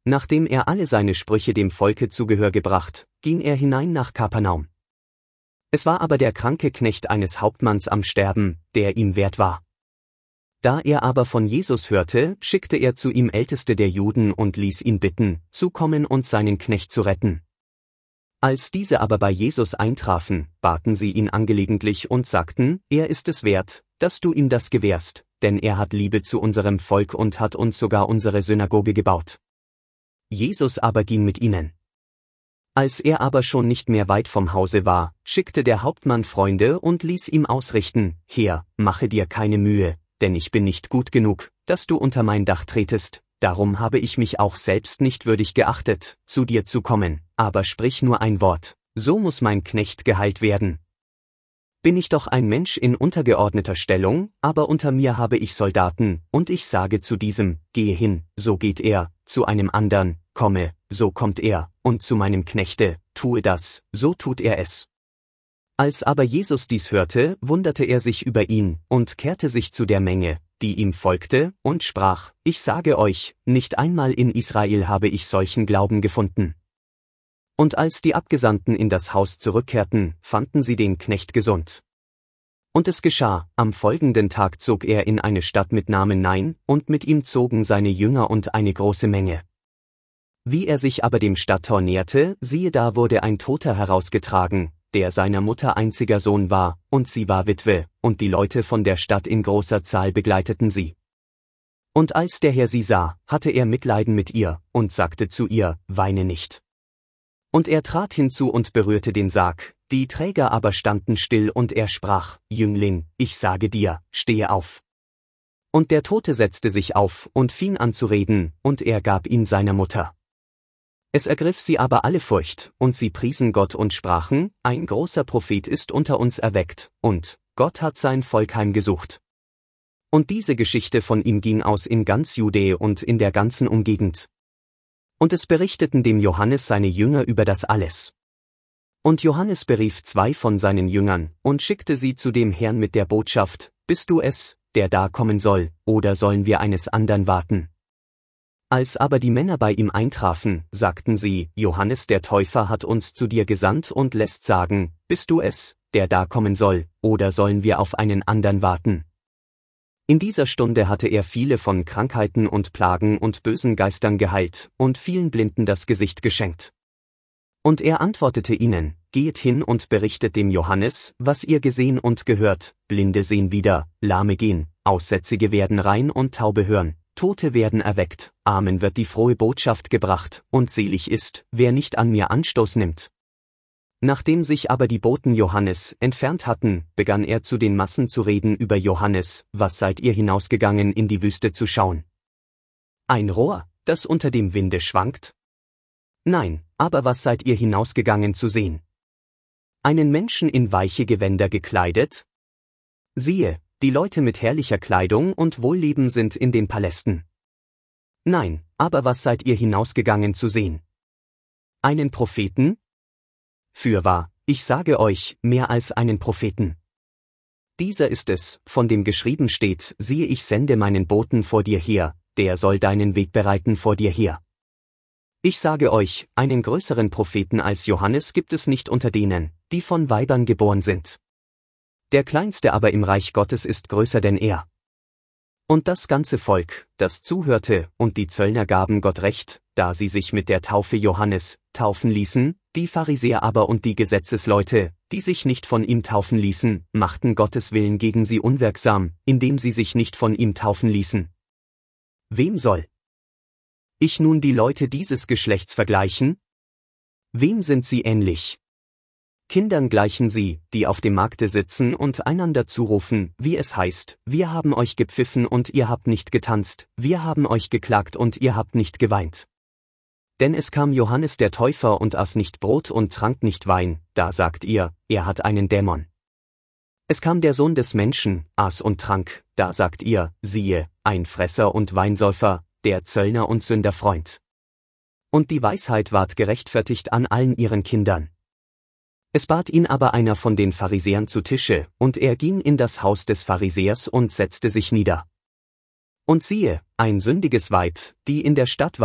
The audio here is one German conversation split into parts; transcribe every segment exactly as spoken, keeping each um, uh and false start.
Nachdem er alle seine Sprüche dem Volke zu Gehör gebracht, ging er hinein nach Kapernaum. Es war aber der kranke Knecht eines Hauptmanns am Sterben, der ihm wert war. Da er aber von Jesus hörte, schickte er zu ihm Älteste der Juden und ließ ihn bitten, zu kommen und seinen Knecht zu retten. Als diese aber bei Jesus eintrafen, baten sie ihn angelegentlich und sagten, er ist es wert, dass du ihm das gewährst, denn er hat Liebe zu unserem Volk und hat uns sogar unsere Synagoge gebaut. Jesus aber ging mit ihnen. Als er aber schon nicht mehr weit vom Hause war, schickte der Hauptmann Freunde und ließ ihm ausrichten, Herr, mache dir keine Mühe, denn ich bin nicht gut genug, dass du unter mein Dach tretest, darum habe ich mich auch selbst nicht würdig geachtet, zu dir zu kommen, aber sprich nur ein Wort, so muss mein Knecht geheilt werden. Bin ich doch ein Mensch in untergeordneter Stellung, aber unter mir habe ich Soldaten, und ich sage zu diesem, gehe hin, so geht er, zu einem andern, komme, so kommt er, und zu meinem Knechte, tue das, so tut er es. Als aber Jesus dies hörte, wunderte er sich über ihn, und kehrte sich zu der Menge, die ihm folgte, und sprach, ich sage euch, nicht einmal in Israel habe ich solchen Glauben gefunden. Und als die Abgesandten in das Haus zurückkehrten, fanden sie den Knecht gesund. Und es geschah, am folgenden Tag zog er in eine Stadt mit Namen Nain, und mit ihm zogen seine Jünger und eine große Menge. Wie er sich aber dem Stadttor näherte, siehe da wurde ein Toter herausgetragen, der seiner Mutter einziger Sohn war, und sie war Witwe, und die Leute von der Stadt in großer Zahl begleiteten sie. Und als der Herr sie sah, hatte er Mitleiden mit ihr, und sagte zu ihr, weine nicht. Und er trat hinzu und berührte den Sarg, die Träger aber standen still und er sprach, Jüngling, ich sage dir, stehe auf. Und der Tote setzte sich auf und fing an zu reden, und er gab ihn seiner Mutter. Es ergriff sie aber alle Furcht, und sie priesen Gott und sprachen, ein großer Prophet ist unter uns erweckt, und Gott hat sein Volk heimgesucht. Und diese Geschichte von ihm ging aus in ganz Judäa und in der ganzen Umgegend. Und es berichteten dem Johannes seine Jünger über das alles. Und Johannes berief zwei von seinen Jüngern, und schickte sie zu dem Herrn mit der Botschaft, bist du es, der da kommen soll, oder sollen wir eines andern warten? Als aber die Männer bei ihm eintrafen, sagten sie, Johannes der Täufer hat uns zu dir gesandt und lässt sagen, bist du es, der da kommen soll, oder sollen wir auf einen andern warten? In dieser Stunde hatte er viele von Krankheiten und Plagen und bösen Geistern geheilt und vielen Blinden das Gesicht geschenkt. Und er antwortete ihnen, geht hin und berichtet dem Johannes, was ihr gesehen und gehört, Blinde sehen wieder, Lahme gehen, Aussätzige werden rein und Taube hören, Tote werden erweckt, Armen wird die frohe Botschaft gebracht, und selig ist, wer nicht an mir Anstoß nimmt. Nachdem sich aber die Boten Johannes entfernt hatten, begann er zu den Massen zu reden über Johannes, was seid ihr hinausgegangen in die Wüste zu schauen? Ein Rohr, das unter dem Winde schwankt? Nein, aber was seid ihr hinausgegangen zu sehen? Einen Menschen in weiche Gewänder gekleidet? Siehe, die Leute mit herrlicher Kleidung und Wohlleben sind in den Palästen. Nein, aber was seid ihr hinausgegangen zu sehen? Einen Propheten? Fürwahr, ich sage euch, mehr als einen Propheten. Dieser ist es, von dem geschrieben steht, siehe ich sende meinen Boten vor dir her, der soll deinen Weg bereiten vor dir her. Ich sage euch, einen größeren Propheten als Johannes gibt es nicht unter denen, die von Weibern geboren sind. Der Kleinste aber im Reich Gottes ist größer denn er. Und das ganze Volk, das zuhörte, und die Zöllner gaben Gott recht, da sie sich mit der Taufe Johannes taufen ließen, die Pharisäer aber und die Gesetzesleute, die sich nicht von ihm taufen ließen, machten Gottes Willen gegen sie unwirksam, indem sie sich nicht von ihm taufen ließen. Wem soll ich nun die Leute dieses Geschlechts vergleichen? Wem sind sie ähnlich? Kindern gleichen sie, die auf dem Markte sitzen und einander zurufen, wie es heißt, wir haben euch gepfiffen und ihr habt nicht getanzt, wir haben euch geklagt und ihr habt nicht geweint. Denn es kam Johannes der Täufer und aß nicht Brot und trank nicht Wein, da sagt ihr, er hat einen Dämon. Es kam der Sohn des Menschen, aß und trank, da sagt ihr, siehe, ein Fresser und Weinsäufer, der Zöllner und Sünderfreund. Und die Weisheit ward gerechtfertigt an allen ihren Kindern. Es bat ihn aber einer von den Pharisäern zu Tische, und er ging in das Haus des Pharisäers und setzte sich nieder. Und siehe, ein sündiges Weib, die in der Stadt war,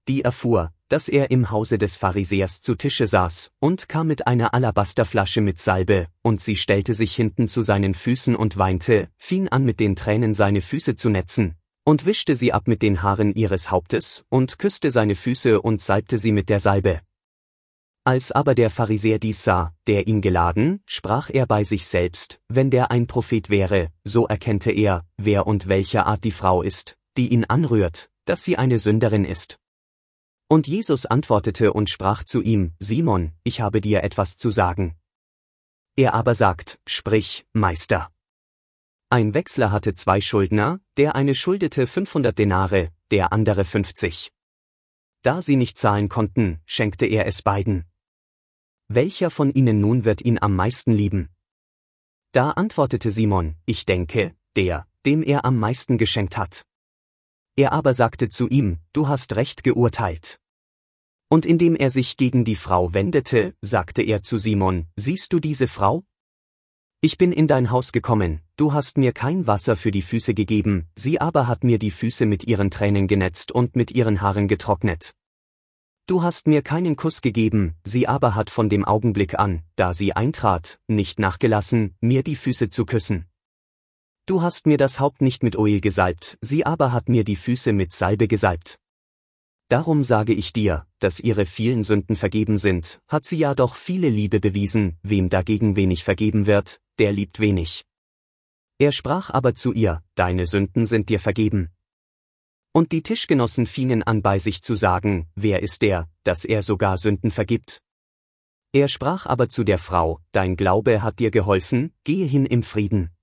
die erfuhr, dass er im Hause des Pharisäers zu Tische saß, und kam mit einer Alabasterflasche mit Salbe, und sie stellte sich hinten zu seinen Füßen und weinte, fing an mit den Tränen seine Füße zu netzen, und wischte sie ab mit den Haaren ihres Hauptes, und küsste seine Füße und salbte sie mit der Salbe. Als aber der Pharisäer dies sah, der ihn geladen, sprach er bei sich selbst, wenn der ein Prophet wäre, so erkennte er, wer und welcher Art die Frau ist, die ihn anrührt, dass sie eine Sünderin ist. Und Jesus antwortete und sprach zu ihm, Simon, ich habe dir etwas zu sagen. Er aber sagt, sprich, Meister. Ein Wechsler hatte zwei Schuldner, der eine schuldete fünfhundert Denare, der andere fünfzig. Da sie nicht zahlen konnten, schenkte er es beiden. Welcher von ihnen nun wird ihn am meisten lieben? Da antwortete Simon, ich denke, der, dem er am meisten geschenkt hat. Er aber sagte zu ihm, du hast recht geurteilt. Und indem er sich gegen die Frau wendete, sagte er zu Simon, siehst du diese Frau? Ich bin in dein Haus gekommen, du hast mir kein Wasser für die Füße gegeben, sie aber hat mir die Füße mit ihren Tränen genetzt und mit ihren Haaren getrocknet. Du hast mir keinen Kuss gegeben, sie aber hat von dem Augenblick an, da sie eintrat, nicht nachgelassen, mir die Füße zu küssen. Du hast mir das Haupt nicht mit Öl gesalbt, sie aber hat mir die Füße mit Salbe gesalbt. Darum sage ich dir, dass ihre vielen Sünden vergeben sind, hat sie ja doch viele Liebe bewiesen, wem dagegen wenig vergeben wird, der liebt wenig. Er sprach aber zu ihr, deine Sünden sind dir vergeben. Und die Tischgenossen fingen an bei sich zu sagen, wer ist der, dass er sogar Sünden vergibt? Er sprach aber zu der Frau, dein Glaube hat dir geholfen, gehe hin im Frieden.